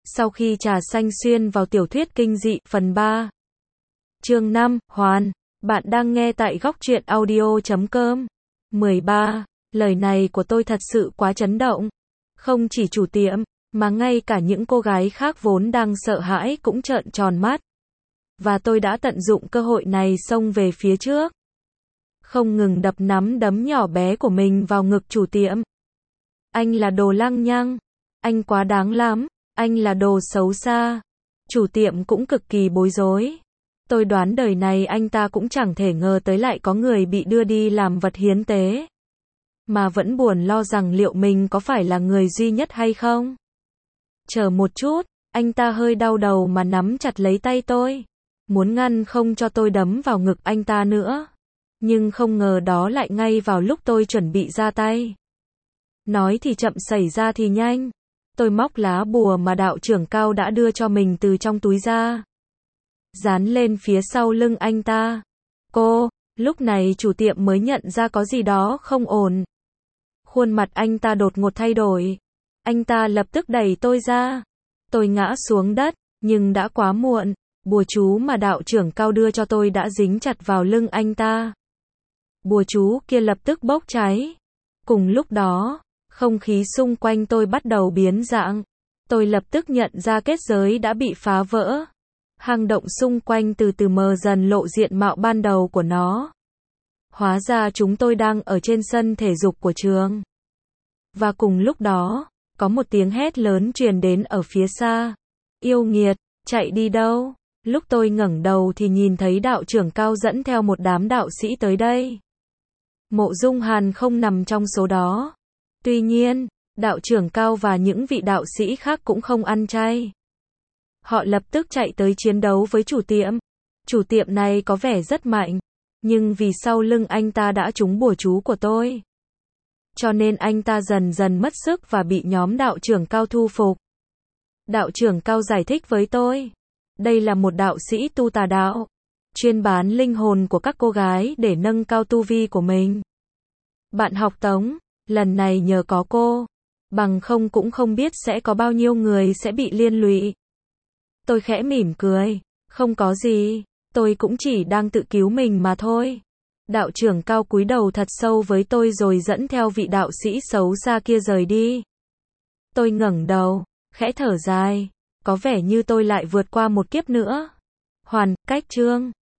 Sau khi trà xanh xuyên vào tiểu thuyết kinh dị, phần 3. Chương 5, Hoàn. Bạn đang nghe tại góc truyện audio.com. 13. Lời này của tôi thật sự quá chấn động. Không chỉ chủ tiệm, mà ngay cả những cô gái khác vốn đang sợ hãi cũng trợn tròn mắt. Và tôi đã tận dụng cơ hội này xông về phía trước. Không ngừng đập nắm đấm nhỏ bé của mình vào ngực chủ tiệm. Anh là đồ lăng nhăng. Anh quá đáng lắm. Anh là đồ xấu xa. Chủ tiệm cũng cực kỳ bối rối. Tôi đoán đời này anh ta cũng chẳng thể ngờ tới lại có người bị đưa đi làm vật hiến tế. Mà vẫn buồn lo rằng liệu mình có phải là người duy nhất hay không. Chờ một chút, anh ta hơi đau đầu mà nắm chặt lấy tay tôi. Muốn ngăn không cho tôi đấm vào ngực anh ta nữa. Nhưng không ngờ đó lại ngay vào lúc tôi chuẩn bị ra tay. Nói thì chậm xảy ra thì nhanh. Tôi móc lá bùa mà đạo trưởng Cao đã đưa cho mình từ trong túi ra. Dán lên phía sau lưng anh ta. Lúc này chủ tiệm mới nhận ra có gì đó không ổn. Khuôn mặt anh ta đột ngột thay đổi. Anh ta lập tức đẩy tôi ra. Tôi ngã xuống đất, nhưng đã quá muộn. Bùa chú mà đạo trưởng Cao đưa cho tôi đã dính chặt vào lưng anh ta. Bùa chú kia lập tức bốc cháy. Cùng lúc đó, không khí xung quanh tôi bắt đầu biến dạng. Tôi lập tức nhận ra kết giới đã bị phá vỡ. Hang động xung quanh từ từ mờ dần lộ diện mạo ban đầu của nó. Hóa ra chúng tôi đang ở trên sân thể dục của trường. Và cùng lúc đó, có một tiếng hét lớn truyền đến ở phía xa. Yêu nghiệt, chạy đi đâu? Lúc tôi ngẩng đầu thì nhìn thấy đạo trưởng Cao dẫn theo một đám đạo sĩ tới đây. Mộ Dung Hàn không nằm trong số đó. Tuy nhiên, đạo trưởng Cao và những vị đạo sĩ khác cũng không ăn chay. Họ lập tức chạy tới chiến đấu với chủ tiệm. Chủ tiệm này có vẻ rất mạnh, nhưng vì sau lưng anh ta đã trúng bùa chú của tôi. Cho nên anh ta dần dần mất sức và bị nhóm đạo trưởng Cao thu phục. Đạo trưởng Cao giải thích với tôi. Đây là một đạo sĩ tu tà đạo, chuyên bán linh hồn của các cô gái để nâng cao tu vi của mình. Bạn học Tống, lần này nhờ có cô, bằng không cũng không biết sẽ có bao nhiêu người sẽ bị liên lụy. Tôi khẽ mỉm cười, không có gì, tôi cũng chỉ đang tự cứu mình mà thôi. Đạo trưởng Cao cúi đầu thật sâu với tôi rồi dẫn theo vị đạo sĩ xấu xa kia rời đi. Tôi ngẩng đầu, khẽ thở dài, có vẻ như tôi lại vượt qua một kiếp nữa. Hoàn, cách chương